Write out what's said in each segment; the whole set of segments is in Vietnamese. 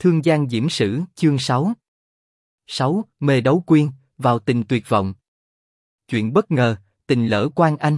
Thương Giang Diễm Sử, chương 6. 6. Mê đấu quyên, vào tình tuyệt vọng. Chuyện bất ngờ, tình lỡ Quan Anh.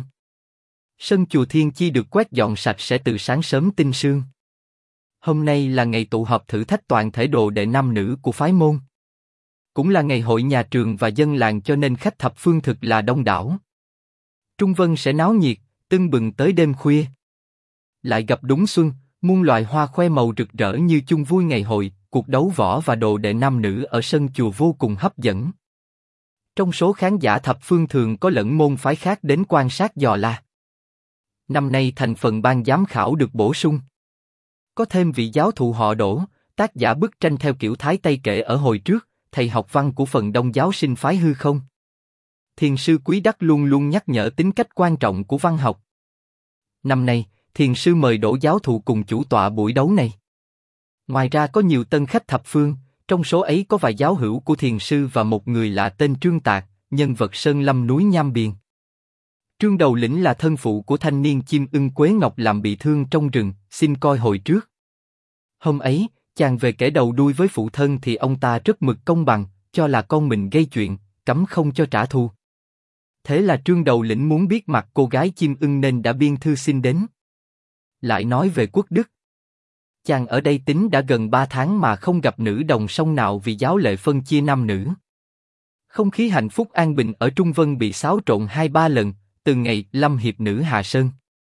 Sân chùa Thiên Chi được quét dọn sạch sẽ từ sáng sớm tinh sương. Hôm nay là ngày tụ họp thử thách toàn thể đồ đệ nam nữ của phái môn. Cũng là ngày hội nhà trường và dân làng, cho nên khách thập phương thực là đông đảo. Trung Vân sẽ náo nhiệt, tưng bừng tới đêm khuya. Lại gặp đúng xuân, muôn loài hoa khoe màu rực rỡ như chung vui ngày hội. Cuộc đấu võ và đồ đệ nam nữ ở sân chùa vô cùng hấp dẫn. Trong số khán giả thập phương thường có lẫn môn phái khác đến quan sát dò la. Năm nay thành phần ban giám khảo được bổ sung. Có thêm vị giáo thụ họ Đỗ, tác giả bức tranh theo kiểu Thái Tây kể ở hồi trước, thầy học văn của phần đông giáo sinh phái Hư Không. Thiền sư Quý Đắc luôn luôn nhắc nhở tính cách quan trọng của văn học. Năm nay, thiền sư mời Đỗ giáo thụ cùng chủ tọa buổi đấu này. Ngoài ra có nhiều tân khách thập phương, trong số ấy có vài giáo hữu của thiền sư và một người lạ tên Trương Tạc, nhân vật sơn lâm núi Nham Biền. Trương Đầu Lĩnh là thân phụ của thanh niên chim ưng Quế Ngọc làm bị thương trong rừng, xin coi hồi trước. Hôm ấy, chàng về kể đầu đuôi với phụ thân thì ông ta rất mực công bằng, cho là con mình gây chuyện, cấm không cho trả thù. Thế là Trương Đầu Lĩnh muốn biết mặt cô gái chim ưng nên đã biên thư xin đến. Lại nói về Quốc Đức. Chàng ở đây tính đã gần 3 tháng mà không gặp nữ đồng song nào vì giáo lệ phân chia nam nữ. Không khí hạnh phúc an bình ở Trung Vân bị xáo trộn 2-3 lần, từ ngày Lâm hiệp nữ Hà Sơn.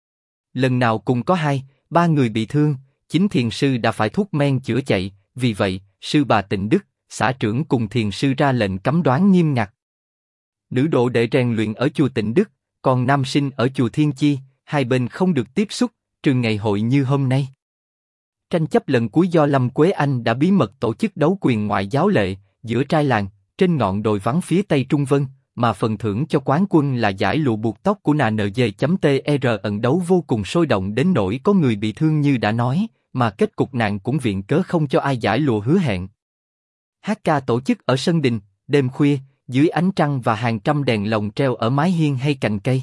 Lần nào cũng có 2-3 người bị thương, chính thiền sư đã phải thuốc men chữa chạy, vì vậy, sư bà Tịnh Đức, xã trưởng cùng thiền sư ra lệnh cấm đoán nghiêm ngặt. Nữ độ đệ rèn luyện ở chùa Tịnh Đức, còn nam sinh ở chùa Thiên Chi, hai bên không được tiếp xúc, trừ ngày hội như hôm nay. Tranh chấp lần cuối do Lâm Quế Anh đã bí mật tổ chức đấu quyền ngoại giáo lệ giữa trai làng trên ngọn đồi vắng phía tây Trung Vân, mà phần thưởng cho quán quân là giải lụa buộc tóc của NG.TR. Ẩn đấu vô cùng sôi động đến nỗi có người bị thương như đã nói, mà kết cục nàng cũng viện cớ không cho ai giải lụa hứa hẹn. Hát ca tổ chức ở sân đình, đêm khuya, dưới ánh trăng và hàng trăm đèn lồng treo ở mái hiên hay cành cây.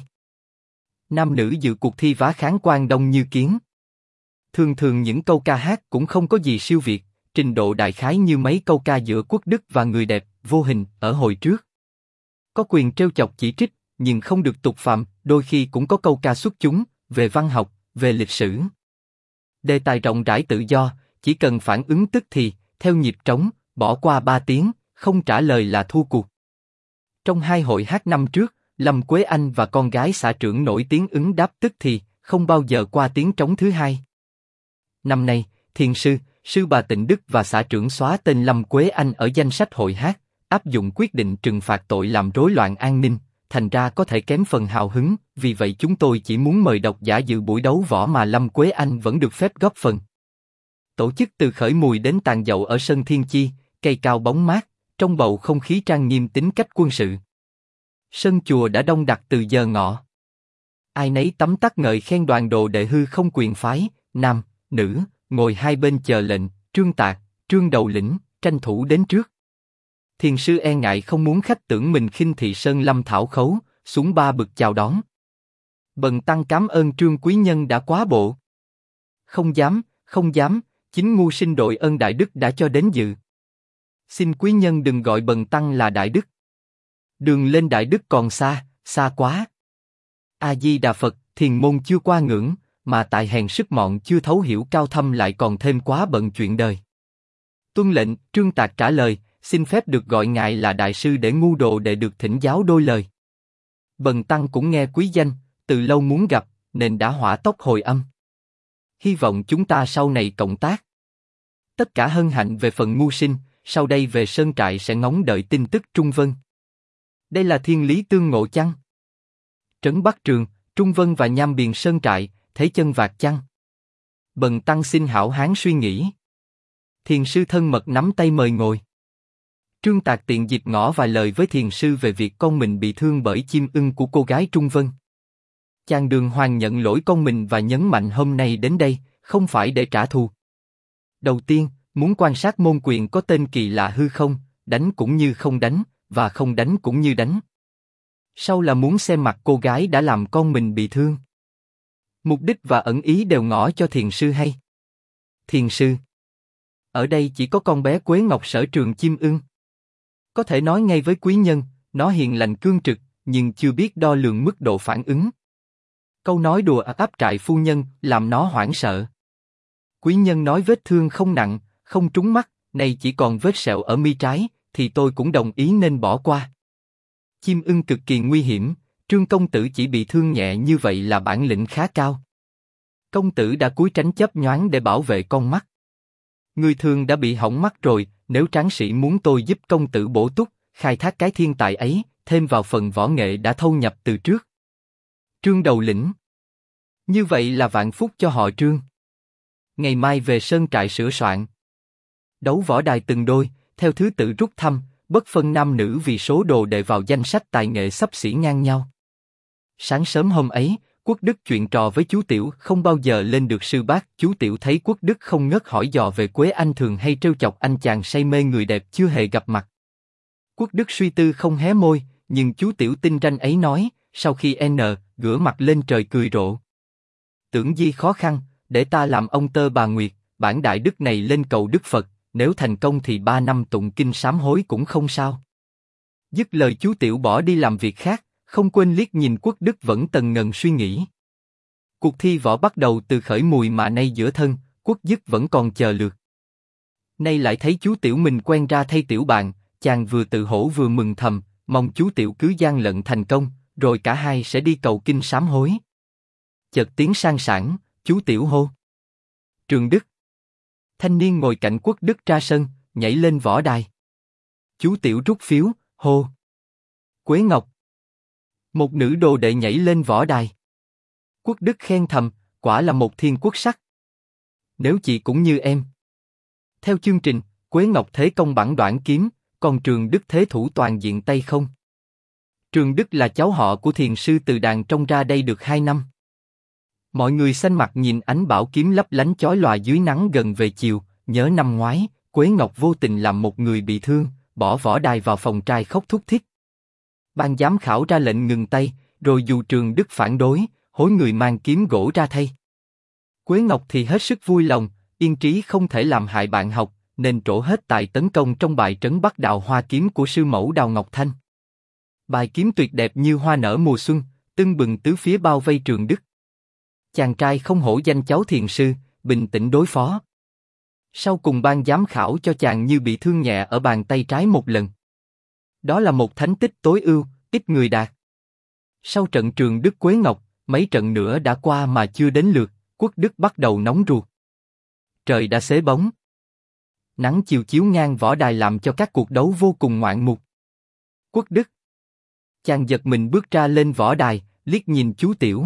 Nam nữ dự cuộc thi vá kháng quan đông như kiến. Thường thường những câu ca hát cũng không có gì siêu việt, trình độ đại khái như mấy câu ca giữa Quốc Đức và người đẹp, Vô Hình, ở hồi trước. Có quyền trêu chọc chỉ trích, nhưng không được tục phạm, đôi khi cũng có câu ca xuất chúng, về văn học, về lịch sử. Đề tài rộng rãi tự do, chỉ cần phản ứng tức thì, theo nhịp trống, bỏ qua 3 tiếng, không trả lời là thua cuộc. Trong 2 hội hát năm trước, Lâm Quế Anh và con gái xã trưởng nổi tiếng ứng đáp tức thì, không bao giờ qua tiếng trống thứ hai. Năm nay, thiền sư, sư bà Tịnh Đức và xã trưởng xóa tên Lâm Quế Anh ở danh sách hội hát, áp dụng quyết định trừng phạt tội làm rối loạn an ninh, thành ra có thể kém phần hào hứng, vì vậy chúng tôi chỉ muốn mời độc giả dự buổi đấu võ mà Lâm Quế Anh vẫn được phép góp phần. Tổ chức từ khởi mùi đến tàn dậu ở sân Thiên Chi, cây cao bóng mát, trong bầu không khí trang nghiêm tính cách quân sự. Sân chùa đã đông đặc từ giờ ngọ. Ai nấy tấm tắc ngợi khen đoàn đồ đệ Hư Không quyền phái, nam, nữ, ngồi hai bên chờ lệnh, Trương Tạc, Trương Đầu Lĩnh, tranh thủ đến trước. Thiền sư e ngại không muốn khách tưởng mình khinh thị Sơn Lâm thảo khấu, xuống 3 bậc chào đón. Bần tăng cảm ơn Trương quý nhân đã quá bộ. Không dám, chính ngu sinh đội ơn đại đức đã cho đến dự. Xin quý nhân đừng gọi bần tăng là đại đức. Đường lên đại đức còn xa, xa quá. A Di Đà Phật, thiền môn chưa qua ngưỡng, mà tại hèn sức mọn chưa thấu hiểu cao thâm lại còn thêm quá bận chuyện đời. Tuân lệnh, Trương Tạc trả lời, xin phép được gọi ngài là đại sư để ngu đồ để được thỉnh giáo đôi lời. Bần tăng cũng nghe quý danh, từ lâu muốn gặp, nên đã hỏa tốc hồi âm. Hy vọng chúng ta sau này cộng tác. Tất cả hân hạnh về phần ngu sinh, sau đây về sơn trại sẽ ngóng đợi tin tức Trung Vân. Đây là thiên lý tương ngộ chăng? Trấn Bắc Trường, Trung Vân và Nham Biền sơn trại, thế chân vạc chăng? Bần tăng xin hảo hán suy nghĩ. Thiền sư thân mật nắm tay mời ngồi. Trương Tạc tiện dịp ngỏ vài lời với thiền sư về việc con mình bị thương bởi chim ưng của cô gái Trung Vân. Chàng đường hoàng nhận lỗi con mình và nhấn mạnh hôm nay đến đây, không phải để trả thù. Đầu tiên, muốn quan sát môn quyền có tên kỳ lạ Hư Không, đánh cũng như không đánh, và không đánh cũng như đánh. Sau là muốn xem mặt cô gái đã làm con mình bị thương. Mục đích và ẩn ý đều ngỏ cho thiền sư hay. Thiền sư. Ở đây chỉ có con bé Quế Ngọc sở trường Chim Ưng. Có thể nói ngay với quý nhân, nó hiền lành cương trực, nhưng chưa biết đo lường mức độ phản ứng. Câu nói đùa áp trại phu nhân làm nó hoảng sợ. Quý nhân nói vết thương không nặng, không trúng mắt, này chỉ còn vết sẹo ở mi trái, thì tôi cũng đồng ý nên bỏ qua. Chim Ưng cực kỳ nguy hiểm, Trương công tử chỉ bị thương nhẹ như vậy là bản lĩnh khá cao. Công tử đã cúi tránh chớp nhoáng để bảo vệ con mắt. Người thường đã bị hỏng mắt rồi, nếu tráng sĩ muốn tôi giúp công tử bổ túc, khai thác cái thiên tài ấy, thêm vào phần võ nghệ đã thâu nhập từ trước. Trương đầu lĩnh. Như vậy là vạn phúc cho họ Trương. Ngày mai về sơn trại sửa soạn. Đấu võ đài từng đôi, theo thứ tự rút thăm, bất phân nam nữ vì số đồ đệ vào danh sách tài nghệ xấp xỉ ngang nhau. Sáng sớm hôm ấy, Quốc Đức chuyện trò với chú Tiểu không bao giờ lên được sư bác. Chú Tiểu thấy Quốc Đức không ngớt hỏi dò về Quế Anh thường hay trêu chọc anh chàng say mê người đẹp chưa hề gặp mặt. Quốc Đức suy tư không hé môi, nhưng chú Tiểu tinh ranh ấy nói, sau khi ngửa mặt lên trời cười rộ. Tưởng gì khó khăn, để ta làm ông tơ bà Nguyệt, bản đại đức này lên cầu Đức Phật, nếu thành công thì 3 năm tụng kinh sám hối cũng không sao. Dứt lời chú Tiểu bỏ đi làm việc khác, không quên liếc nhìn Quốc Đức vẫn tần ngần suy nghĩ. Cuộc thi võ bắt đầu từ khởi mùi mà nay giữa thân, Quốc Dứt vẫn còn chờ lượt. Nay lại thấy chú Tiểu mình quen ra thay tiểu bạn, chàng vừa tự hổ vừa mừng thầm, mong chú Tiểu cứ gian lận thành công, rồi cả hai sẽ đi cầu kinh sám hối. Chợt tiếng sang sảng, chú Tiểu hô. Trường Đức. Thanh niên ngồi cạnh Quốc Đức ra sân, nhảy lên võ đài. Chú Tiểu rút phiếu, hô. Quế Ngọc. Một nữ đồ đệ nhảy lên võ đài. Quốc Đức khen thầm, quả là một thiên quốc sắc. Nếu chị cũng như em. Theo chương trình, Quế Ngọc thế công bản đoạn kiếm, còn Trường Đức thế thủ toàn diện tay không. Trường Đức là cháu họ của thiền sư từ đàn trong ra đây được 2 năm. Mọi người xanh mặt nhìn ánh bảo kiếm lấp lánh chói lòa dưới nắng gần về chiều, nhớ năm ngoái, Quế Ngọc vô tình làm một người bị thương, bỏ võ đài vào phòng trai khóc thút thít. Ban giám khảo ra lệnh ngừng tay, rồi dù Trường Đức phản đối, hối người mang kiếm gỗ ra thay. Quế Ngọc thì hết sức vui lòng, yên trí không thể làm hại bạn học, nên trổ hết tài tấn công trong bài trấn Bắc Đào Hoa kiếm của sư mẫu Đào Ngọc Thanh. Bài kiếm tuyệt đẹp như hoa nở mùa xuân, tưng bừng tứ phía bao vây Trường Đức. Chàng trai không hổ danh cháu thiền sư, bình tĩnh đối phó. Sau cùng ban giám khảo cho chàng như bị thương nhẹ ở bàn tay trái một lần. Đó là một thánh tích tối ưu, ít người đạt. Sau trận Trường Đức Quế Ngọc, mấy trận nữa đã qua mà chưa đến lượt, Quốc Đức bắt đầu nóng ruột. Trời đã xế bóng. Nắng chiều chiếu ngang võ đài làm cho các cuộc đấu vô cùng ngoạn mục. Quốc Đức. Chàng giật mình bước ra lên võ đài, liếc nhìn chú Tiểu.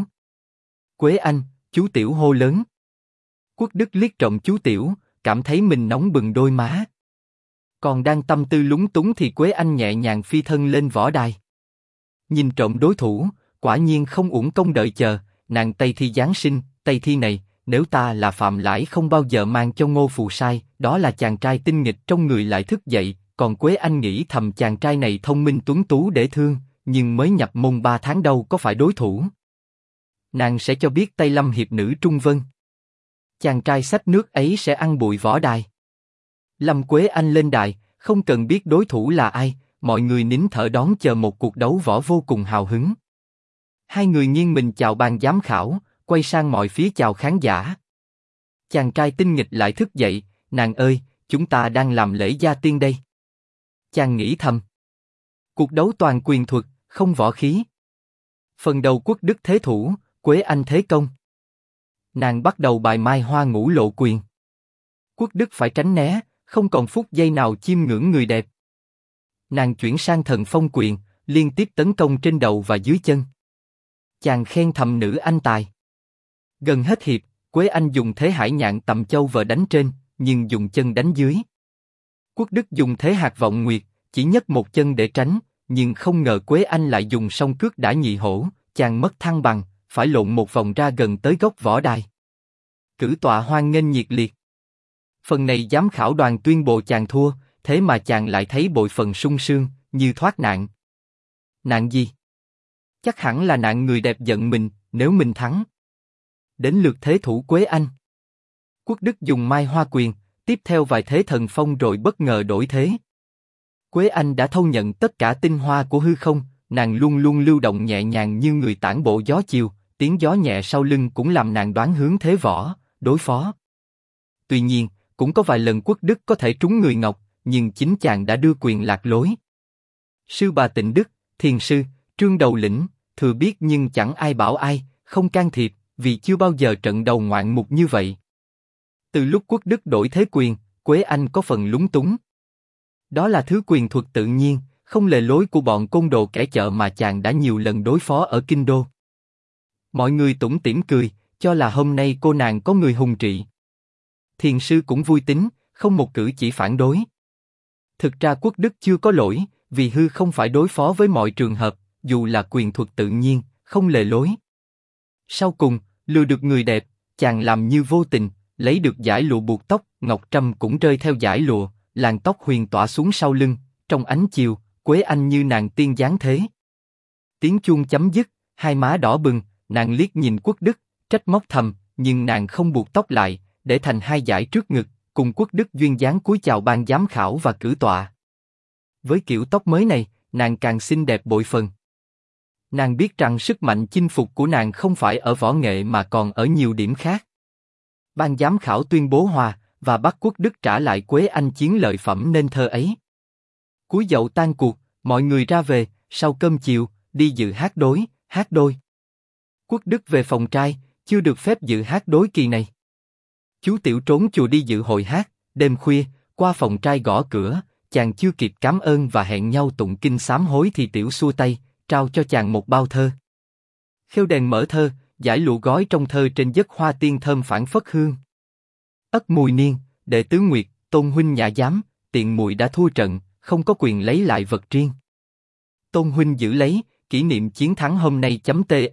Quế Anh, chú Tiểu hô lớn. Quốc Đức liếc trộm chú Tiểu, cảm thấy mình nóng bừng đôi má. Còn đang tâm tư lúng túng thì Quế Anh nhẹ nhàng phi thân lên võ đài. Nhìn trộm đối thủ, quả nhiên không uổng công đợi chờ, nàng Tây Thi Giáng sinh, Tây Thi này, nếu ta là Phạm Lãi không bao giờ mang cho Ngô Phù sai, đó là chàng trai tinh nghịch trong người lại thức dậy, còn Quế Anh nghĩ thầm chàng trai này thông minh tuấn tú dễ thương, nhưng mới nhập môn 3 tháng đâu có phải đối thủ. Nàng sẽ cho biết Tây Lâm hiệp nữ Trung Vân. Chàng trai xách nước ấy sẽ ăn bụi võ đài. Lâm Quế Anh lên đài, không cần biết đối thủ là ai, mọi người nín thở đón chờ một cuộc đấu võ vô cùng hào hứng. Hai người nghiêng mình chào ban giám khảo, quay sang mọi phía chào khán giả. Chàng trai tinh nghịch lại thức dậy, nàng ơi, chúng ta đang làm lễ gia tiên đây. Chàng nghĩ thầm. Cuộc đấu toàn quyền thuật, không võ khí. Phần đầu Quốc Đức thế thủ, Quế Anh thế công. Nàng bắt đầu bài Mai Hoa Ngũ Lộ Quyền. Quốc Đức phải tránh né, không còn phút giây nào chiêm ngưỡng người đẹp. Nàng chuyển sang Thần Phong Quyền, liên tiếp tấn công trên đầu và dưới chân. Chàng khen thầm nữ anh tài. Gần hết hiệp, Quế Anh dùng thế Hải Nhạn Tầm Châu vờ đánh trên, nhưng dùng chân đánh dưới. Quốc Đức dùng thế Hạt Vọng Nguyệt, chỉ nhấc một chân để tránh, nhưng không ngờ Quế Anh lại dùng song cước đả nhị hổ, chàng mất thăng bằng, phải lộn một vòng ra gần tới góc võ đài. Cử tọa hoan nghênh nhiệt liệt. Phần này giám khảo đoàn tuyên bố chàng thua, thế mà chàng lại thấy bội phần sung sướng, như thoát nạn. Nạn gì? Chắc hẳn là nạn người đẹp giận mình, nếu mình thắng. Đến lượt thế thủ Quế Anh. Quốc Đức dùng Mai Hoa Quyền, tiếp theo vài thế thần phong rồi bất ngờ đổi thế. Quế Anh đã thâu nhận tất cả tinh hoa của hư không, nàng luôn luôn lưu động nhẹ nhàng như người tản bộ gió chiều, tiếng gió nhẹ sau lưng cũng làm nàng đoán hướng thế võ, đối phó. Tuy nhiên, cũng có vài lần Quốc Đức có thể trúng người Ngọc, nhưng chính chàng đã đưa quyền lạc lối. Sư bà Tịnh Đức, Thiền sư, Trương Đầu Lĩnh, thừa biết nhưng chẳng ai bảo ai, không can thiệp, vì chưa bao giờ trận đầu ngoạn mục như vậy. Từ lúc Quốc Đức đổi thế quyền, Quế Anh có phần lúng túng. Đó là thứ quyền thuật tự nhiên, không lề lối của bọn côn đồ kẻ chợ mà chàng đã nhiều lần đối phó ở kinh đô. Mọi người tủm tỉm cười, cho là hôm nay cô nàng có người hùng trị. Thiền sư cũng vui tính, không một cử chỉ phản đối. Thực ra Quốc Đức chưa có lỗi, vì hư không phải đối phó với mọi trường hợp, dù là quyền thuật tự nhiên, không lề lối. Sau cùng, lừa được người đẹp, chàng làm như vô tình, lấy được dải lụa buộc tóc, ngọc trâm cũng rơi theo dải lụa, làn tóc huyền tỏa xuống sau lưng, trong ánh chiều, Quế Anh như nàng tiên giáng thế. Tiếng chuông chấm dứt, hai má đỏ bừng, nàng liếc nhìn Quốc Đức, trách móc thầm, nhưng nàng không buộc tóc lại, để thành hai dải trước ngực, cùng Quốc Đức duyên dáng cúi chào ban giám khảo và cử tọa. Với kiểu tóc mới này, nàng càng xinh đẹp bội phần. Nàng biết rằng sức mạnh chinh phục của nàng không phải ở võ nghệ mà còn ở nhiều điểm khác. Ban giám khảo tuyên bố hòa, và bắt Quốc Đức trả lại Quế Anh chiến lợi phẩm nên thơ ấy. Cuối dậu tan cuộc, mọi người ra về, sau cơm chiều, đi dự hát đôi. Quốc Đức về phòng trai, chưa được phép dự hát đối kỳ này. Chú Tiểu trốn chùa đi dự hội hát, đêm khuya, qua phòng trai gõ cửa, chàng chưa kịp cảm ơn và hẹn nhau tụng kinh sám hối thì Tiểu xua tay, trao cho chàng một bao thơ. Khêu đèn mở thơ, dải lụa gói trong thơ trên giấc hoa tiên thơm phảng phất hương. Ất Mùi Niên, đệ tứ Nguyệt, Tôn huynh nhã dám, tiện muội đã thua trận, không có quyền lấy lại vật riêng. Tôn huynh giữ lấy, kỷ niệm chiến thắng hôm nay.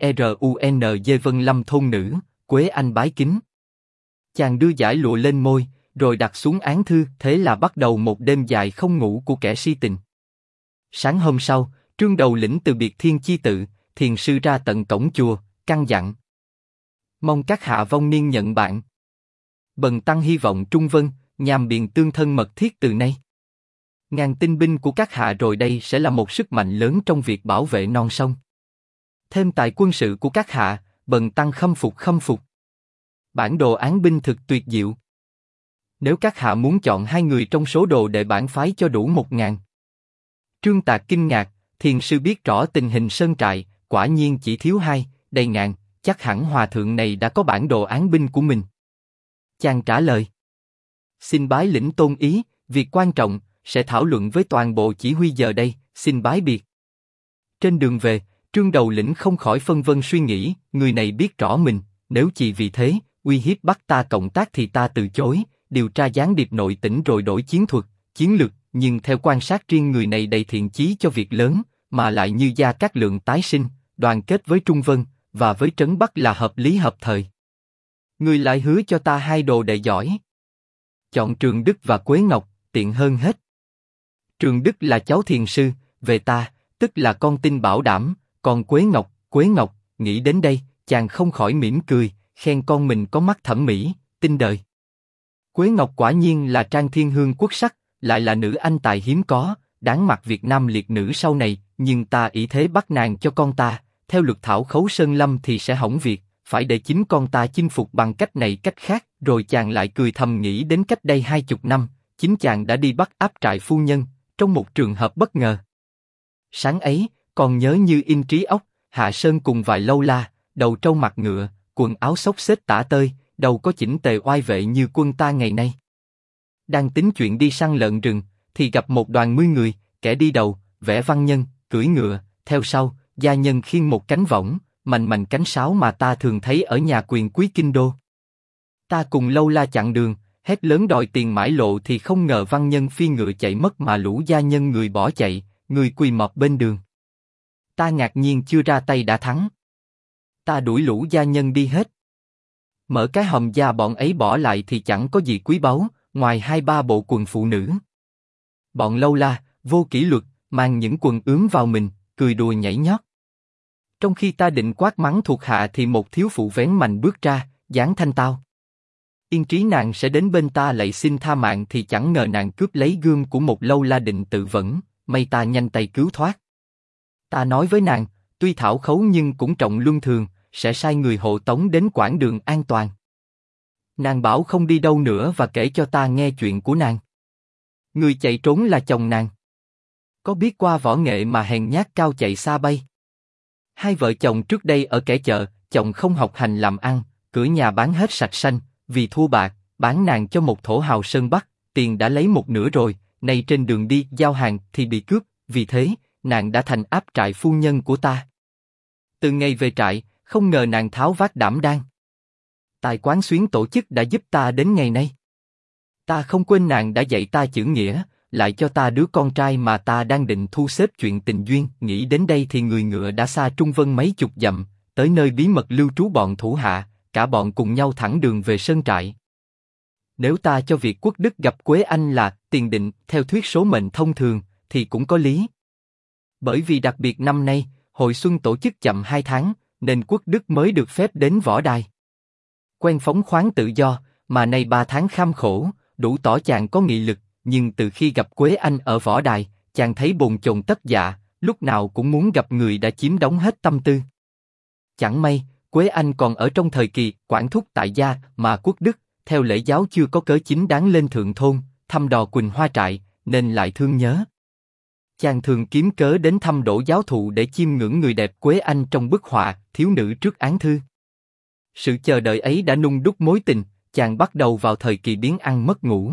TRUNG Vân Lâm thôn nữ, Quế Anh bái kính. Chàng đưa dải lụa lên môi, rồi đặt xuống án thư, thế là bắt đầu một đêm dài không ngủ của kẻ si tình. Sáng hôm sau, Trương Đầu Lĩnh từ biệt Thiên Chi Tự, thiền sư ra tận cổng chùa, căn dặn: mong các hạ vong niên nhận bạn. Bần tăng hy vọng Trung Vân, Nhàm Biện tương thân mật thiết từ nay. Ngàn tinh binh của các hạ rồi đây sẽ là một sức mạnh lớn trong việc bảo vệ non sông. Thêm tài quân sự của các hạ, bần tăng khâm phục. Bản đồ án binh thực tuyệt diệu. Nếu các hạ muốn chọn hai người trong số đồ đệ bản phái cho đủ 1000. Trương Tạc kinh ngạc, thiền sư biết rõ tình hình sơn trại, quả nhiên chỉ thiếu 2, đầy ngàn, chắc hẳn hòa thượng này đã có bản đồ án binh của mình. Chàng trả lời: xin bái lĩnh tôn ý, việc quan trọng, sẽ thảo luận với toàn bộ chỉ huy giờ đây, xin bái biệt. Trên đường về, Trương Đầu Lĩnh không khỏi phân vân suy nghĩ, người này biết rõ mình, nếu chỉ vì thế, uy hiếp bắt ta cộng tác thì ta từ chối, điều tra gián điệp nội tỉnh rồi đổi chiến thuật, chiến lược, nhưng theo quan sát riêng người này đầy thiện chí cho việc lớn, mà lại như Gia Cát Lượng tái sinh, đoàn kết với Trung Vân, và với Trấn Bắc là hợp lý hợp thời. Người lại hứa cho ta 2 đồ đệ giỏi. Chọn Trường Đức và Quế Ngọc, tiện hơn hết. Trường Đức là cháu thiền sư, về ta, tức là con tin bảo đảm, còn Quế Ngọc, nghĩ đến đây, chàng không khỏi mỉm cười, khen con mình có mắt thẩm mỹ, tinh đời. Quế Ngọc quả nhiên là trang thiên hương quốc sắc, lại là nữ anh tài hiếm có, đáng mặc Việt Nam liệt nữ sau này, nhưng ta ý thế bắt nàng cho con ta, theo luật thảo khấu sơn lâm thì sẽ hỏng việc, phải để chính con ta chinh phục bằng cách này cách khác. Rồi chàng lại cười thầm nghĩ đến cách đây 20 năm, chính chàng đã đi bắt áp trại phu nhân, trong một trường hợp bất ngờ. Sáng ấy, còn nhớ như in trí óc, Hạ Sơn cùng vài lâu la, đầu trâu mặt ngựa, quần áo xốc xếch tả tơi, đầu có chỉnh tề oai vệ như quân ta ngày nay. Đang tính chuyện đi săn lợn rừng, thì gặp một đoàn 10 người, kẻ đi đầu, vẽ văn nhân, cưỡi ngựa, theo sau, gia nhân khiêng một cánh võng, mành cánh sáo mà ta thường thấy ở nhà quyền quý kinh đô. Ta cùng lâu la chặn đường, hét lớn đòi tiền mãi lộ thì không ngờ văn nhân phi ngựa chạy mất mà lũ gia nhân người bỏ chạy, người quỳ mọp bên đường. Ta ngạc nhiên chưa ra tay đã thắng. Ta đuổi lũ gia nhân đi hết. Mở cái hòm da bọn ấy bỏ lại thì chẳng có gì quý báu, ngoài 2-3 bộ quần phụ nữ. Bọn lâu la, vô kỷ luật, mang những quần ướm vào mình, cười đùa nhảy nhót. Trong khi ta định quát mắng thuộc hạ thì một thiếu phụ vén mành bước ra, dáng thanh tao. Yên trí nàng sẽ đến bên ta lạy xin tha mạng thì chẳng ngờ nàng cướp lấy gươm của một lâu la định tự vẫn, may ta nhanh tay cứu thoát. Ta nói với nàng, tuy thảo khấu nhưng cũng trọng luân thường, sẽ sai người hộ tống đến quãng đường an toàn. Nàng bảo không đi đâu nữa và kể cho ta nghe chuyện của nàng. Người chạy trốn là chồng nàng. Có biết qua võ nghệ mà hèn nhát cao chạy xa bay. Hai vợ chồng trước đây ở kẻ chợ, chồng không học hành làm ăn, cửa nhà bán hết sạch sanh, vì thua bạc, bán nàng cho một thổ hào Sơn Bắc, tiền đã lấy một nửa rồi, nay trên đường đi giao hàng thì bị cướp, vì thế, nàng đã thành áp trại phu nhân của ta. Từ ngày về trại, không ngờ nàng tháo vát đảm đang. Tài quán xuyến tổ chức đã giúp ta đến ngày nay. Ta không quên nàng đã dạy ta chữ nghĩa, lại cho ta đứa con trai mà ta đang định thu xếp chuyện tình duyên. Nghĩ đến đây thì người ngựa đã xa Trung Vân mấy chục dặm, tới nơi bí mật lưu trú bọn thủ hạ, cả bọn cùng nhau thẳng đường về sơn trại. Nếu ta cho việc Quốc Đức gặp Quế Anh là tiền định theo thuyết số mệnh thông thường, thì cũng có lý. Bởi vì đặc biệt năm nay, hội xuân tổ chức chậm 2 tháng, nên Quốc Đức mới được phép đến võ đài. Quen phóng khoáng tự do, mà nay 3 tháng kham khổ, đủ tỏ chàng có nghị lực, nhưng từ khi gặp Quế Anh ở võ đài, chàng thấy bồn chồn tất dạ, lúc nào cũng muốn gặp người đã chiếm đóng hết tâm tư. Chẳng may, Quế Anh còn ở trong thời kỳ quản thúc tại gia mà Quốc Đức, theo lễ giáo chưa có cớ chính đáng lên thượng thôn, thăm đò Quỳnh Hoa trại, nên lại thương nhớ. Chàng thường kiếm cớ đến thăm Đỗ giáo thụ để chiêm ngưỡng người đẹp Quế Anh trong bức họa Thiếu nữ trước án thư. Sự chờ đợi ấy đã nung đúc mối tình, chàng bắt đầu vào thời kỳ biến ăn mất ngủ.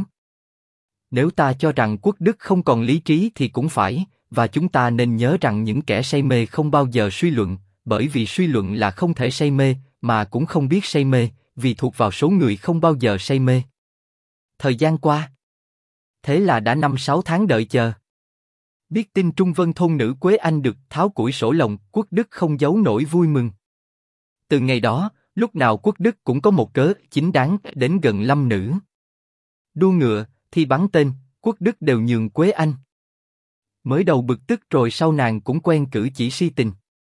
Nếu ta cho rằng Quốc Đức không còn lý trí thì cũng phải, và chúng ta nên nhớ rằng những kẻ say mê không bao giờ suy luận, bởi vì suy luận là không thể say mê, mà cũng không biết say mê, vì thuộc vào số người không bao giờ say mê. Thời gian qua, thế là đã 5-6 tháng đợi chờ. Biết tin Trung Vân thôn nữ Quế Anh được tháo củi sổ lồng, Quốc Đức không giấu nổi vui mừng. Từ ngày đó, lúc nào Quốc Đức cũng có một cớ chính đáng đến gần lâm nữ. Đua ngựa, thi bắn tên, Quốc Đức đều nhường Quế Anh. Mới đầu bực tức rồi sau nàng cũng quen cử chỉ si tình.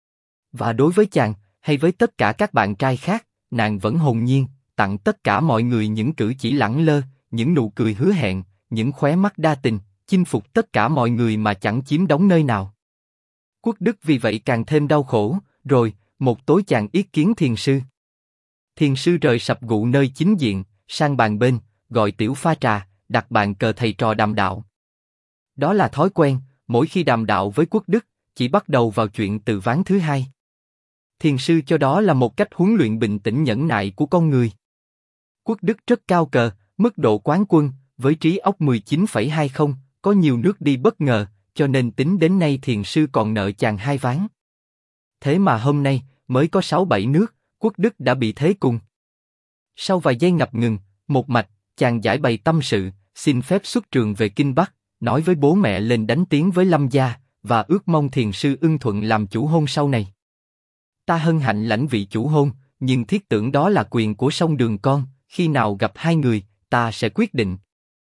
Và đối với chàng, hay với tất cả các bạn trai khác, nàng vẫn hồn nhiên, tặng tất cả mọi người những cử chỉ lẳng lơ, những nụ cười hứa hẹn, những khóe mắt đa tình, chinh phục tất cả mọi người mà chẳng chiếm đóng nơi nào. Quốc Đức vì vậy càng thêm đau khổ, rồi, một tối chàng yết kiến thiền sư. Thiền sư rời sập gụ nơi chính diện, sang bàn bên, gọi tiểu pha trà, đặt bàn cờ thầy trò đàm đạo. Đó là thói quen, mỗi khi đàm đạo với Quốc Đức, chỉ bắt đầu vào chuyện từ ván thứ hai. Thiền sư cho đó là một cách huấn luyện bình tĩnh nhẫn nại của con người. Quốc Đức rất cao cờ, mức độ quán quân, với trí óc 19,20, có nhiều nước đi bất ngờ, cho nên tính đến nay thiền sư còn nợ chàng 2 ván. Thế mà hôm nay, mới có 6-7 nước, Quốc Đức đã bị thế cùng. Sau vài giây ngập ngừng, một mạch, chàng giải bày tâm sự, xin phép xuất trường về Kinh Bắc, nói với bố mẹ lên đánh tiếng với Lâm gia, và ước mong thiền sư ưng thuận làm chủ hôn sau này. Ta hân hạnh lãnh vị chủ hôn, nhưng thiết tưởng đó là quyền của song đường con, khi nào gặp hai người, ta sẽ quyết định.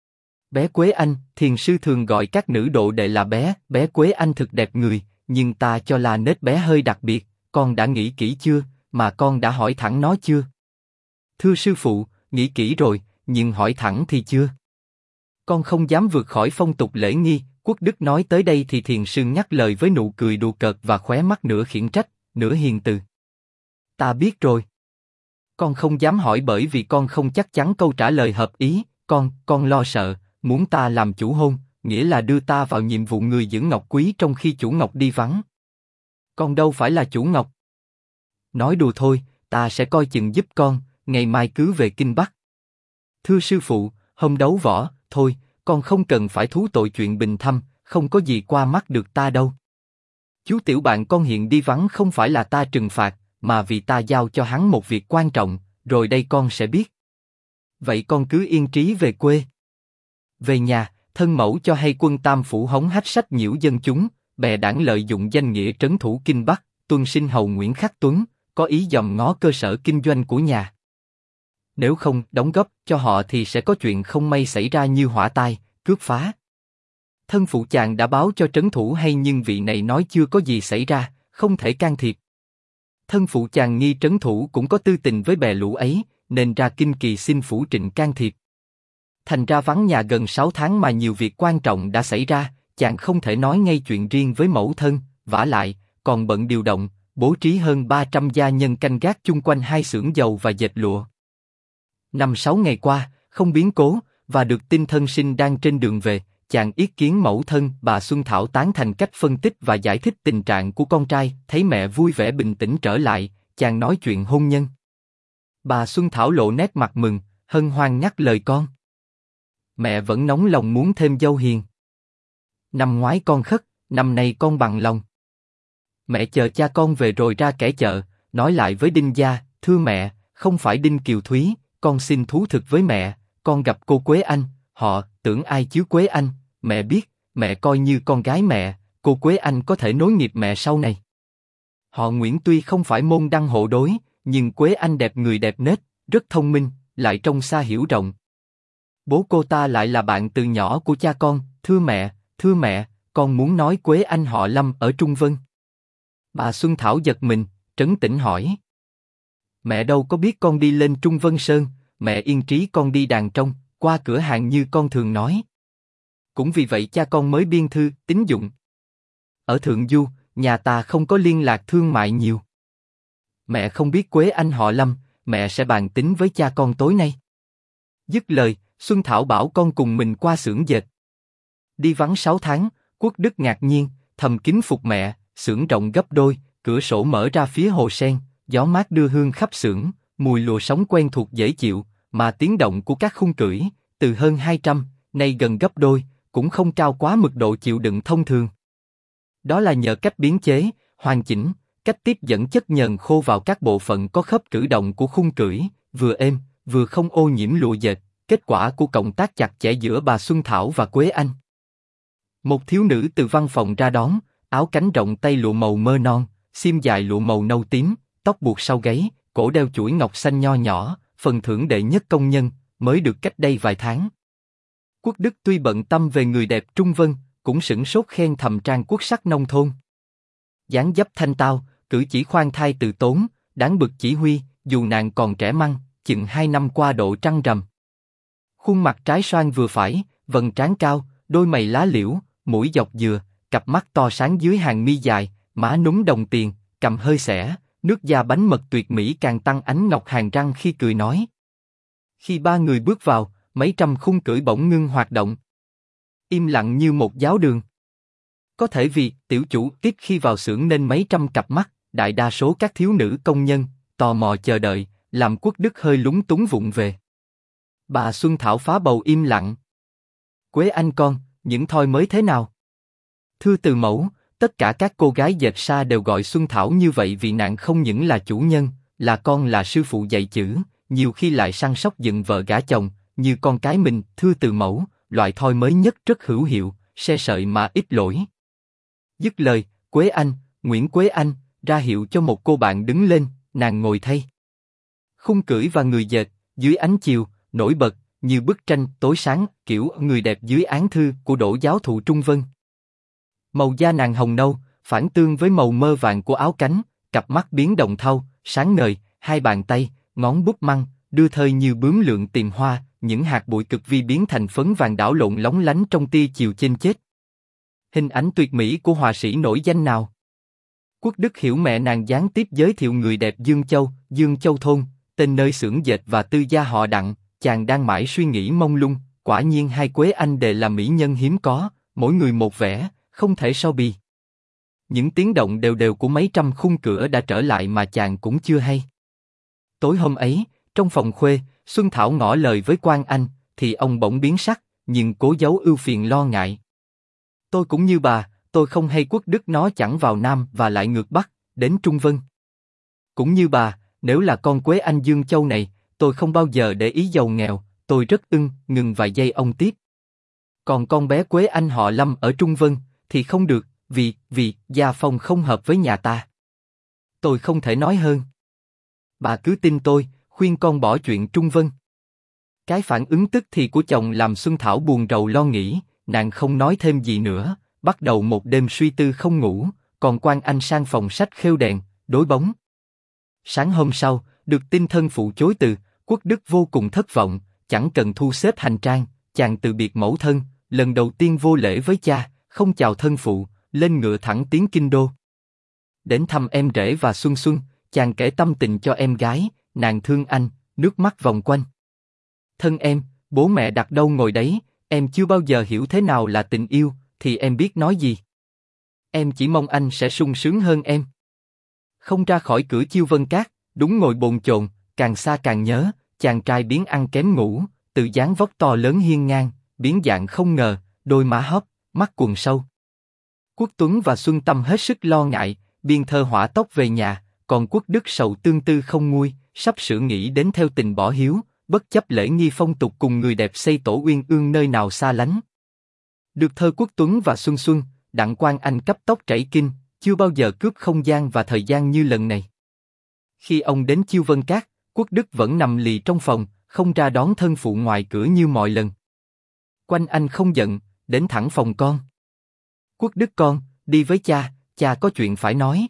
Bé Quế Anh, thiền sư thường gọi các nữ độ đệ là bé Quế Anh thực đẹp người, nhưng ta cho là nết bé hơi đặc biệt, con đã nghĩ kỹ chưa, mà con đã hỏi thẳng nó chưa? Thưa sư phụ, nghĩ kỹ rồi, nhưng hỏi thẳng thì chưa. Con không dám vượt khỏi phong tục lễ nghi. Quốc Đức nói tới đây thì thiền sư nhắc lời với nụ cười đùa cợt và khóe mắt nửa khiển trách, nửa hiền từ. Ta biết rồi. Con không dám hỏi bởi vì con không chắc chắn câu trả lời hợp ý, con lo sợ, muốn ta làm chủ hôn, nghĩa là đưa ta vào nhiệm vụ người giữ ngọc quý trong khi chủ ngọc đi vắng. Con đâu phải là chủ ngọc. Nói đùa thôi, ta sẽ coi chừng giúp con, ngày mai cứ về Kinh Bắc. Thưa sư phụ, hôm đấu võ, thôi, con không cần phải thú tội chuyện bình thăm, không có gì qua mắt được ta đâu. Chú tiểu bạn con hiện đi vắng không phải là ta trừng phạt, mà vì ta giao cho hắn một việc quan trọng, rồi đây con sẽ biết. Vậy con cứ yên trí về quê. Về nhà, thân mẫu cho hay quân Tam Phủ hống hách sách nhiễu dân chúng, bè đảng lợi dụng danh nghĩa trấn thủ Kinh Bắc, tuân sinh hầu Nguyễn Khắc Tuấn, có ý dòm ngó cơ sở kinh doanh của nhà. Nếu không đóng góp cho họ thì sẽ có chuyện không may xảy ra như hỏa tai, cướp phá. Thân phụ chàng đã báo cho trấn thủ hay nhưng vị này nói chưa có gì xảy ra, không thể can thiệp. Thân phụ chàng nghi trấn thủ cũng có tư tình với bè lũ ấy, nên ra Kinh Kỳ xin Phủ Trịnh can thiệp. Thành ra vắng nhà gần 6 tháng mà nhiều việc quan trọng đã xảy ra, chàng không thể nói ngay chuyện riêng với mẫu thân, vả lại, còn bận điều động, bố trí hơn 300 gia nhân canh gác chung quanh hai xưởng dầu và dệt lụa. 5-6 ngày qua, không biến cố, và được tin thân sinh đang trên đường về, chàng yết kiến mẫu thân, bà Xuân Thảo tán thành cách phân tích và giải thích tình trạng của con trai, thấy mẹ vui vẻ bình tĩnh trở lại, chàng nói chuyện hôn nhân. Bà Xuân Thảo lộ nét mặt mừng, hân hoan nhắc lời con. Mẹ vẫn nóng lòng muốn thêm dâu hiền. Năm ngoái con khất, năm nay con bằng lòng. Mẹ chờ cha con về rồi ra kẻ chợ, nói lại với Đinh gia, thưa mẹ, không phải Đinh Kiều Thúy, con xin thú thực với mẹ, con gặp cô Quế Anh, họ tưởng ai chứ Quế Anh, mẹ biết, mẹ coi như con gái mẹ, cô Quế Anh có thể nối nghiệp mẹ sau này. Họ Nguyễn tuy không phải môn đăng hộ đối, nhưng Quế Anh đẹp người đẹp nết, rất thông minh, lại trông xa hiểu rộng. Bố cô ta lại là bạn từ nhỏ của cha con, thưa mẹ, con muốn nói Quế Anh họ Lâm ở Trung Vân. Bà Xuân Thảo giật mình, trấn tĩnh hỏi. Mẹ đâu có biết con đi lên Trung Vân Sơn, mẹ yên trí con đi đàn trông, qua cửa hàng như con thường nói. Cũng vì vậy cha con mới biên thư, tín dụng. Ở Thượng Du, nhà ta không có liên lạc thương mại nhiều. Mẹ không biết Quế Anh họ Lâm, mẹ sẽ bàn tính với cha con tối nay. Dứt lời, Xuân Thảo bảo con cùng mình qua xưởng dệt. Đi vắng 6 tháng, Quốc Đức ngạc nhiên, thầm kính phục mẹ, xưởng rộng gấp đôi, cửa sổ mở ra phía hồ sen, gió mát đưa hương khắp xưởng, mùi lụa sống quen thuộc dễ chịu, mà tiếng động của các khung cưỡi, từ hơn 200, nay gần gấp đôi, cũng không cao quá mực độ chịu đựng thông thường. Đó là nhờ cách biến chế, hoàn chỉnh, cách tiếp dẫn chất nhờn khô vào các bộ phận có khớp cử động của khung cưỡi, vừa êm, vừa không ô nhiễm lụa dệt, kết quả của cộng tác chặt chẽ giữa bà Xuân Thảo và Quế Anh. Một thiếu nữ từ văn phòng ra đón, áo cánh rộng tay lụa màu mơ non, xiêm dài lụa màu nâu tím, tóc buộc sau gáy, cổ đeo chuỗi ngọc xanh nho nhỏ, phần thưởng đệ nhất công nhân, mới được cách đây vài tháng. Quốc Đức tuy bận tâm về người đẹp Trung Vân, cũng sửng sốt khen thầm Trang Quốc sắc nông thôn. Dáng dấp thanh tao, cử chỉ khoan thai từ tốn, đáng bực chỉ huy, dù nàng còn trẻ măng, chừng 2 năm qua độ trăng rằm. Khuôn mặt trái xoan vừa phải, vầng trán cao, đôi mày lá liễu, mũi dọc dừa, cặp mắt to sáng dưới hàng mi dài, má núm đồng tiền, cằm hơi xẻ, nước da bánh mật tuyệt mỹ càng tăng ánh ngọc hàm răng khi cười nói. Khi ba người bước vào, mấy trăm khung cưỡi bỗng ngưng hoạt động, im lặng như một giáo đường. Có thể vì tiểu chủ tiếp khi vào xưởng nên mấy trăm cặp mắt, đại đa số các thiếu nữ công nhân tò mò chờ đợi, làm Quốc Đức hơi lúng túng vụng về. Bà Xuân Thảo phá bầu im lặng. Quế Anh con, những thoi mới thế nào? Thưa từ mẫu, tất cả các cô gái dệt sa đều gọi Xuân Thảo như vậy vì nàng không những là chủ nhân, là con là sư phụ dạy chữ, nhiều khi lại săn sóc dựng vợ gả chồng, như con cái mình. Thưa từ mẫu, loại thoi mới nhất rất hữu hiệu, se sợi mà ít lỗi. Dứt lời, Quế Anh, Nguyễn Quế Anh, ra hiệu cho một cô bạn đứng lên, nàng ngồi thay. Khung cưỡi và người dệt, dưới ánh chiều, nổi bật, như bức tranh tối sáng, kiểu người đẹp dưới án thư của Đỗ giáo thụ Trung Vân. Màu da nàng hồng nâu, phản tương với màu mơ vàng của áo cánh, cặp mắt biến đồng thau, sáng ngời, hai bàn tay, ngón bút măng, đưa thơi như bướm lượn tìm hoa, những hạt bụi cực vi biến thành phấn vàng đảo lộn lóng lánh trong tia chiều chênh chết. Hình ảnh tuyệt mỹ của họa sĩ nổi danh nào? Quốc Đức hiểu mẹ nàng gián tiếp giới thiệu người đẹp Dương Châu thôn, tên nơi xưởng dệt và tư gia họ Đặng. Chàng đang mãi suy nghĩ mông lung, quả nhiên hai Quế Anh đều là mỹ nhân hiếm có, mỗi người một vẻ, không thể so bì. Những tiếng động đều đều của mấy trăm khung cửa đã trở lại mà chàng cũng chưa hay. Tối hôm ấy, trong phòng khuê, Xuân Thảo ngỏ lời với Quang Anh, thì ông bỗng biến sắc, nhưng cố giấu ưu phiền lo ngại. Tôi cũng như bà, tôi không hay Quốc Đức nó chẳng vào Nam và lại ngược Bắc, đến Trung Vân. Cũng như bà, nếu là con Quế Anh Dương Châu này, tôi không bao giờ để ý giàu nghèo, tôi rất ngừng vài giây ông tiếp. Còn con bé Quế Anh họ Lâm ở Trung Vân, thì không được, vì gia phong không hợp với nhà ta. Tôi không thể nói hơn. Bà cứ tin tôi, khuyên con bỏ chuyện Trung Vân. Cái phản ứng tức thì của chồng làm Xuân Thảo buồn rầu lo nghĩ, nàng không nói thêm gì nữa, bắt đầu một đêm suy tư không ngủ, còn Quang Anh sang phòng sách khêu đèn, đối bóng. Sáng hôm sau, được tin thân phụ chối từ, Quốc Đức vô cùng thất vọng, chẳng cần thu xếp hành trang, chàng từ biệt mẫu thân, lần đầu tiên vô lễ với cha, không chào thân phụ, lên ngựa thẳng tiến kinh đô. Đến thăm em rể và Xuân Xuân, chàng kể tâm tình cho em gái, nàng thương anh, nước mắt vòng quanh. Thân em, bố mẹ đặt đâu ngồi đấy, em chưa bao giờ hiểu thế nào là tình yêu, thì em biết nói gì. Em chỉ mong anh sẽ sung sướng hơn em. Không ra khỏi cửa Chiêu Vân Cát, đúng ngồi bồn chồn, càng xa càng nhớ, chàng trai biến ăn kém ngủ, từ dáng vóc to lớn hiên ngang, biến dạng không ngờ, đôi má hốc, mắt quầng sâu. Quốc Tuấn và Xuân Tâm hết sức lo ngại, biên thơ hỏa tốc về nhà, còn Quốc Đức sầu tương tư không nguôi, sắp sửa nghĩ đến theo tình bỏ hiếu, bất chấp lễ nghi phong tục cùng người đẹp xây tổ uyên ương nơi nào xa lánh. Được thơ Quốc Tuấn và Xuân Xuân, Đặng Quang Anh cấp tốc trảy kinh, chưa bao giờ cướp không gian và thời gian như lần này. Khi ông đến Chiêu Vân Cát, Quốc Đức vẫn nằm lì trong phòng, không ra đón thân phụ ngoài cửa như mọi lần. Quanh Anh không giận, đến thẳng phòng con. Quốc Đức con, đi với cha, cha có chuyện phải nói.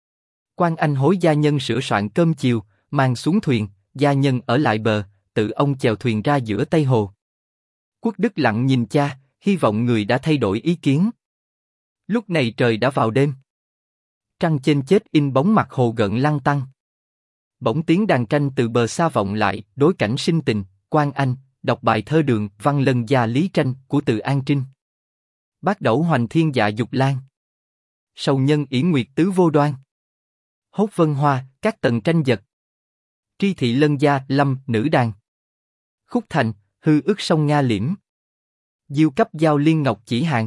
Quang Anh hối gia nhân sửa soạn cơm chiều, mang xuống thuyền, gia nhân ở lại bờ, tự ông chèo thuyền ra giữa Tây Hồ. Quốc Đức lặng nhìn cha, hy vọng người đã thay đổi ý kiến. Lúc này trời đã vào đêm. Trăng trên chết in bóng mặt hồ gợn lăn tăn. Bỗng tiếng đàn tranh từ bờ xa vọng lại, đối cảnh sinh tình, Quang Anh, đọc bài thơ Đường, văn lân gia lý tranh của Từ An Trinh. Bát đẩu hoành thiên dạ dục lan. Sầu nhân ỷ nguyệt tứ vô đoan. Hốt vân hoa, các tầng tranh giật. Tri thị lân gia, lâm, nữ đàn. Khúc thành, hư ước sông Nga liễm. Diêu cấp giao liên ngọc chỉ hàng.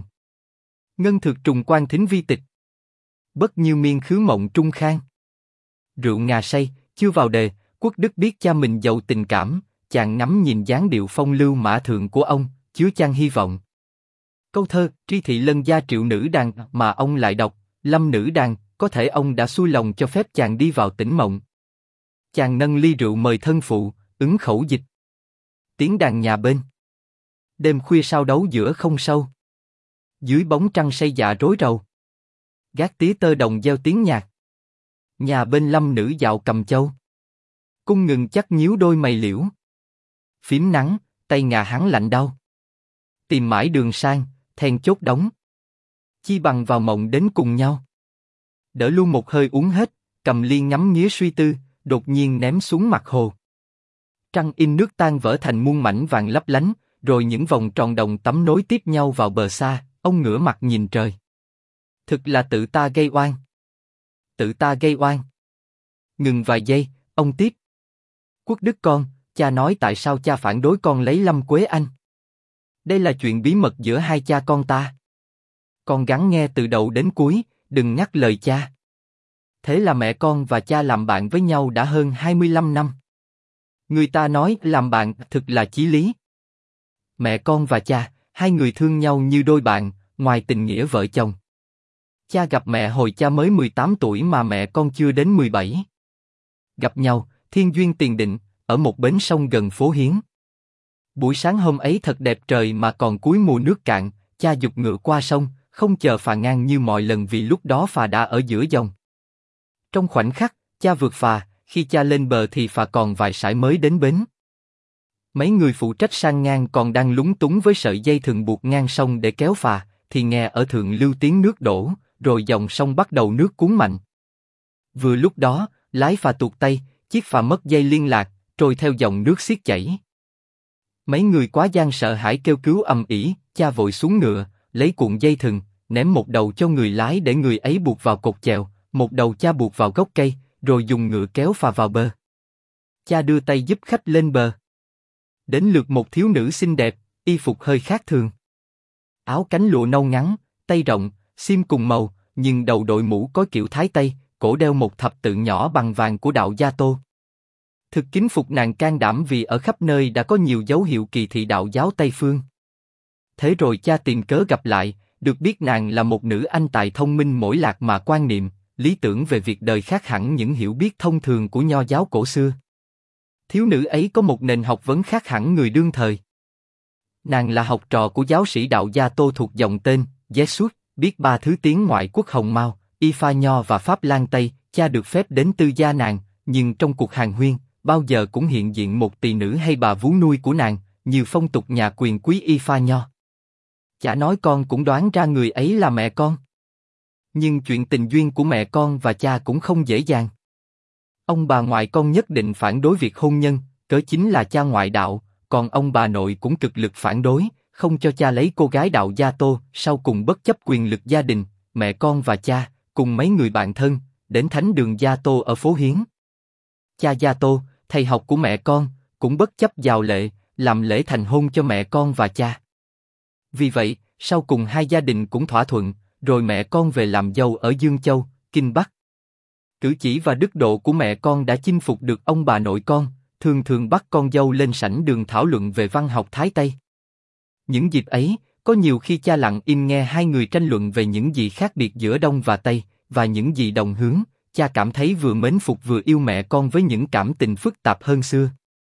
Ngân thực trùng quan thính vi tịch. Bất nhiêu miên khứ mộng trung khang. Rượu ngà say, chưa vào đề, Quốc Đức biết cha mình giàu tình cảm, chàng ngắm nhìn dáng điệu phong lưu mã thượng của ông, chứa chan hy vọng. Câu thơ Tri thị lân gia triệu nữ đàn mà ông lại đọc, lâm nữ đàn, có thể ông đã xuôi lòng cho phép chàng đi vào tỉnh mộng. Chàng nâng ly rượu mời thân phụ, ứng khẩu dịch. Tiếng đàn nhà bên. Đêm khuya sao đấu giữa không sâu. Dưới bóng trăng say dạ rối rầu. Gác tía tơ đồng gieo tiếng nhạc. Nhà bên lâm nữ dạo cầm châu. Cung ngừng chắc nhíu đôi mày liễu. Phím nắng, tay ngà hắn lạnh đau. Tìm mãi đường sang, then chốt đóng. Chi bằng vào mộng đến cùng nhau. Đỡ luôn một hơi uống hết, cầm ly ngắm nghía suy tư, đột nhiên ném xuống mặt hồ. Trăng in nước tan vỡ thành muôn mảnh vàng lấp lánh, rồi những vòng tròn đồng tắm nối tiếp nhau vào bờ xa, ông ngửa mặt nhìn trời. Thực là tự ta gây oan. Tự ta gây oan. Ngừng vài giây, ông tiếp. Quốc Đức con, cha nói tại sao cha phản đối con lấy Lâm Quế Anh. Đây là chuyện bí mật giữa hai cha con ta. Con gắng nghe từ đầu đến cuối, đừng ngắt lời cha. Thế là mẹ con và cha làm bạn với nhau đã hơn 25 năm. Người ta nói làm bạn thực là chí lý. Mẹ con và cha, hai người thương nhau như đôi bạn, ngoài tình nghĩa vợ chồng. Cha gặp mẹ hồi cha mới 18 tuổi mà mẹ con chưa đến 17. Gặp nhau, thiên duyên tiền định, ở một bến sông gần phố Hiến. Buổi sáng hôm ấy thật đẹp trời mà còn cuối mùa nước cạn, cha giục ngựa qua sông, không chờ phà ngang như mọi lần vì lúc đó phà đã ở giữa dòng. Trong khoảnh khắc, cha vượt phà, khi cha lên bờ thì phà còn vài sải mới đến bến. Mấy người phụ trách sang ngang còn đang lúng túng với sợi dây thừng buộc ngang sông để kéo phà, thì nghe ở thượng lưu tiếng nước đổ, rồi dòng sông bắt đầu nước cuốn mạnh. Vừa lúc đó, lái phà tuột tay, chiếc phà mất dây liên lạc, trôi theo dòng nước xiết chảy. Mấy người quá gian sợ hãi kêu cứu ầm ĩ, cha vội xuống ngựa, lấy cuộn dây thừng, ném một đầu cho người lái để người ấy buộc vào cột chèo, một đầu cha buộc vào gốc cây, rồi dùng ngựa kéo phà vào bờ. Cha đưa tay giúp khách lên bờ. Đến lượt một thiếu nữ xinh đẹp, y phục hơi khác thường. Áo cánh lụa nâu ngắn, tay rộng, xiêm cùng màu, nhưng đầu đội mũ có kiểu Thái Tây, cổ đeo một thập tự nhỏ bằng vàng của đạo Gia Tô. Thực kính phục nàng can đảm vì ở khắp nơi đã có nhiều dấu hiệu kỳ thị đạo giáo Tây Phương. Thế rồi cha tìm cớ gặp lại, được biết nàng là một nữ anh tài thông minh mỗi lạc mà quan niệm, lý tưởng về việc đời khác hẳn những hiểu biết thông thường của nho giáo cổ xưa. Thiếu nữ ấy có một nền học vấn khác hẳn người đương thời. Nàng là học trò của giáo sĩ đạo Gia Tô thuộc dòng tên Jesus, biết 3 thứ tiếng ngoại quốc Hồng Mao, Y Pha Nho và Pháp Lan Tây. Cha được phép đến tư gia nàng, nhưng trong cuộc hàn huyên, bao giờ cũng hiện diện một tỳ nữ hay bà vú nuôi của nàng, như phong tục nhà quyền quý Y Pha Nho. Chả nói con cũng đoán ra người ấy là mẹ con. Nhưng chuyện tình duyên của mẹ con và cha cũng không dễ dàng. Ông bà ngoại con nhất định phản đối việc hôn nhân, cớ chính là cha ngoại đạo, còn ông bà nội cũng cực lực phản đối, không cho cha lấy cô gái đạo gia Tô. Sau cùng bất chấp quyền lực gia đình, mẹ con và cha, cùng mấy người bạn thân, đến thánh đường Gia Tô ở phố Hiến. Cha Gia Tô, thầy học của mẹ con, cũng bất chấp giàu lệ, làm lễ thành hôn cho mẹ con và cha. Vì vậy, sau cùng hai gia đình cũng thỏa thuận, rồi mẹ con về làm dâu ở Dương Châu, Kinh Bắc. Cử chỉ và đức độ của mẹ con đã chinh phục được ông bà nội con, thường thường bắt con dâu lên sảnh đường thảo luận về văn học Thái Tây. Những dịp ấy, có nhiều khi cha lặng im nghe hai người tranh luận về những gì khác biệt giữa Đông và Tây, và những gì đồng hướng, cha cảm thấy vừa mến phục vừa yêu mẹ con với những cảm tình phức tạp hơn xưa.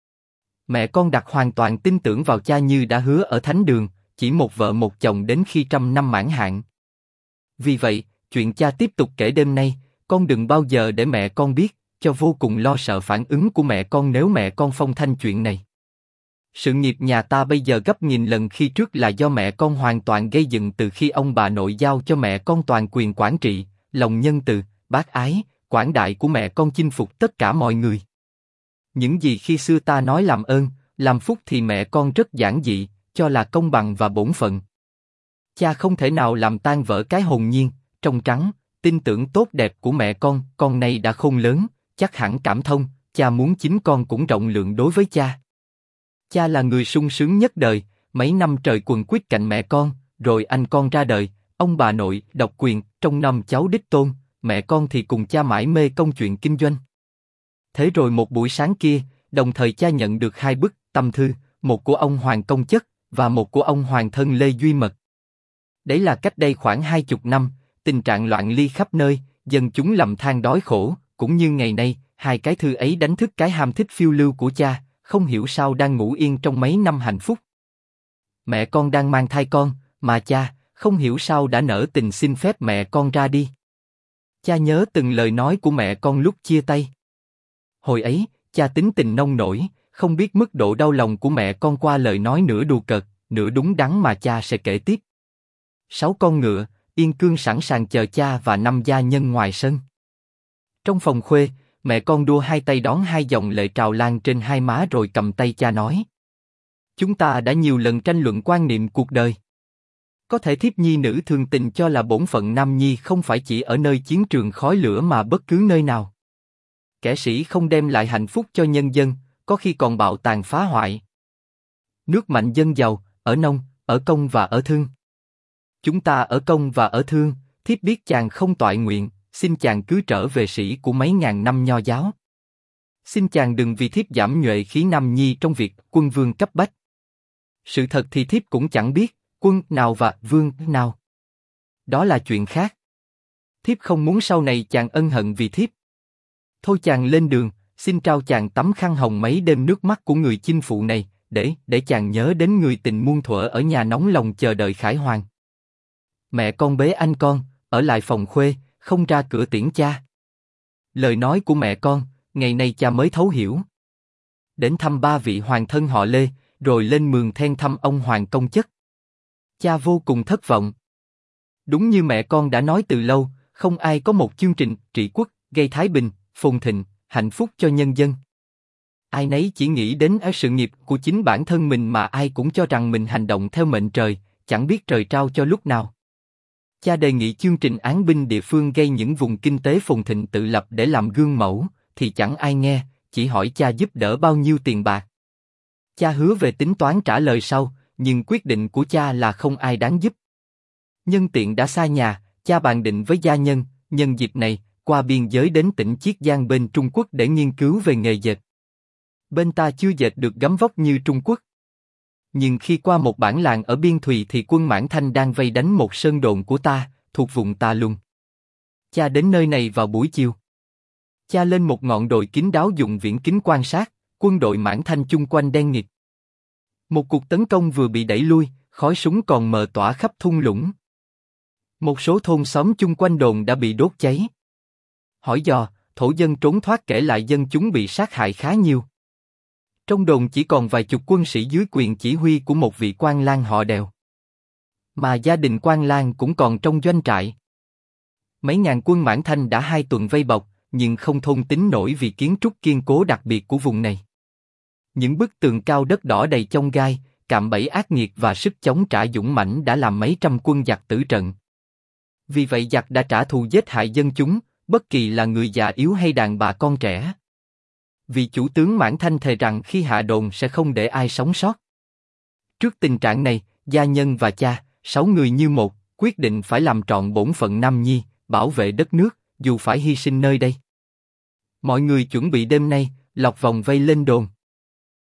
Mẹ con đặt hoàn toàn tin tưởng vào cha như đã hứa ở thánh đường, chỉ một vợ một chồng đến khi 100 năm mãn hạn. Vì vậy, chuyện cha tiếp tục kể đêm nay, con đừng bao giờ để mẹ con biết, cho vô cùng lo sợ phản ứng của mẹ con nếu mẹ con phong thanh chuyện này. Sự nghiệp nhà ta bây giờ gấp nghìn lần khi trước là do mẹ con hoàn toàn gây dựng từ khi ông bà nội giao cho mẹ con toàn quyền quản trị, lòng nhân từ, bác ái, quảng đại của mẹ con chinh phục tất cả mọi người. Những gì khi xưa ta nói làm ơn, làm phúc thì mẹ con rất giản dị, cho là công bằng và bổn phận. Cha không thể nào làm tan vỡ cái hồn nhiên, trong trắng, tin tưởng tốt đẹp của mẹ con này đã khôn lớn, chắc hẳn cảm thông, cha muốn chính con cũng rộng lượng đối với cha. Cha là người sung sướng nhất đời, mấy năm trời quần quýt cạnh mẹ con, rồi anh con ra đời, ông bà nội độc quyền, trong năm cháu đích tôn, mẹ con thì cùng cha mải mê công chuyện kinh doanh. Thế rồi một buổi sáng kia, đồng thời cha nhận được hai bức tâm thư, một của ông Hoàng Công Chất và một của ông Hoàng thân Lê Duy Mật. Đấy là cách đây khoảng 20 năm, tình trạng loạn ly khắp nơi, dân chúng lầm than đói khổ, cũng như ngày nay, hai cái thư ấy đánh thức cái ham thích phiêu lưu của cha, không hiểu sao đang ngủ yên trong mấy năm hạnh phúc. Mẹ con đang mang thai con, mà cha, không hiểu sao đã nỡ tình xin phép mẹ con ra đi. Cha nhớ từng lời nói của mẹ con lúc chia tay. Hồi ấy, cha tính tình nông nổi, không biết mức độ đau lòng của mẹ con qua lời nói nửa đùa cợt, nửa đúng đắn mà cha sẽ kể tiếp. 6 con ngựa, yên cương sẵn sàng chờ cha và 5 gia nhân ngoài sân. Trong phòng khuê, mẹ con đua hai tay đón hai dòng lệ trào lan trên hai má rồi cầm tay cha nói: chúng ta đã nhiều lần tranh luận quan niệm cuộc đời. Có thể thiếp nhi nữ thường tình cho là bổn phận nam nhi không phải chỉ ở nơi chiến trường khói lửa mà bất cứ nơi nào. Kẻ sĩ không đem lại hạnh phúc cho nhân dân, có khi còn bạo tàn phá hoại. Nước mạnh dân giàu, ở nông, ở công và ở thương. Chúng ta ở công và ở thương, thiếp biết chàng không toại nguyện, xin chàng cứ trở về sĩ của mấy ngàn năm nho giáo. Xin chàng đừng vì thiếp giảm nhuệ khí nam nhi trong việc quân vương cấp bách. Sự thật thì thiếp cũng chẳng biết, quân nào và vương nào. Đó là chuyện khác. Thiếp không muốn sau này chàng ân hận vì thiếp. Thôi chàng lên đường, xin trao chàng tấm khăn hồng mấy đêm nước mắt của người chinh phụ này, để chàng nhớ đến người tình muôn thuở ở nhà nóng lòng chờ đợi khải hoàn. Mẹ con bế anh con, ở lại phòng khuê, không ra cửa tiễn cha. Lời nói của mẹ con, ngày nay cha mới thấu hiểu. Đến thăm 3 vị hoàng thân họ Lê, rồi lên Mường Then thăm ông Hoàng Công Chất. Cha vô cùng thất vọng. Đúng như mẹ con đã nói từ lâu, không ai có một chương trình trị quốc, gây thái bình, phồn thịnh, hạnh phúc cho nhân dân. Ai nấy chỉ nghĩ đến ở sự nghiệp của chính bản thân mình mà ai cũng cho rằng mình hành động theo mệnh trời, chẳng biết trời trao cho lúc nào. Cha đề nghị chương trình án binh địa phương gây những vùng kinh tế phồn thịnh tự lập để làm gương mẫu, thì chẳng ai nghe, chỉ hỏi cha giúp đỡ bao nhiêu tiền bạc. Cha hứa về tính toán trả lời sau, nhưng quyết định của cha là không ai đáng giúp. Nhân tiện đã xa nhà, cha bàn định với gia nhân, nhân dịp này, qua biên giới đến tỉnh Chiết Giang bên Trung Quốc để nghiên cứu về nghề dệt. Bên ta chưa dệt được gấm vóc như Trung Quốc. Nhưng khi qua một bản làng ở Biên Thùy thì quân Mãn Thanh đang vây đánh một sơn đồn của ta, thuộc vùng Ta Lung. Cha đến nơi này vào buổi chiều. Cha lên một ngọn đồi kín đáo dùng viễn kính quan sát, quân đội Mãn Thanh chung quanh đen nghịt. Một cuộc tấn công vừa bị đẩy lui, khói súng còn mờ tỏa khắp thung lũng. Một số thôn xóm chung quanh đồn đã bị đốt cháy. Hỏi dò, thổ dân trốn thoát kể lại dân chúng bị sát hại khá nhiều. Trong đồn chỉ còn vài chục quân sĩ dưới quyền chỉ huy của một vị quan lang họ Đèo. Mà gia đình quan lang cũng còn trong doanh trại. Mấy ngàn quân Mãn Thanh đã 2 tuần vây bọc, nhưng không thôn tính nổi vì kiến trúc kiên cố đặc biệt của vùng này. Những bức tường cao đất đỏ đầy chông gai, cạm bẫy ác nghiệt và sức chống trả dũng mãnh đã làm mấy trăm quân giặc tử trận. Vì vậy giặc đã trả thù giết hại dân chúng, bất kỳ là người già yếu hay đàn bà con trẻ. Vị chủ tướng Mãn Thanh thề rằng khi hạ đồn sẽ không để ai sống sót. Trước tình trạng này, gia nhân và cha, 6 người như một, quyết định phải làm trọn bổn phận nam nhi, bảo vệ đất nước, dù phải hy sinh nơi đây. Mọi người chuẩn bị đêm nay, lọc vòng vây lên đồn.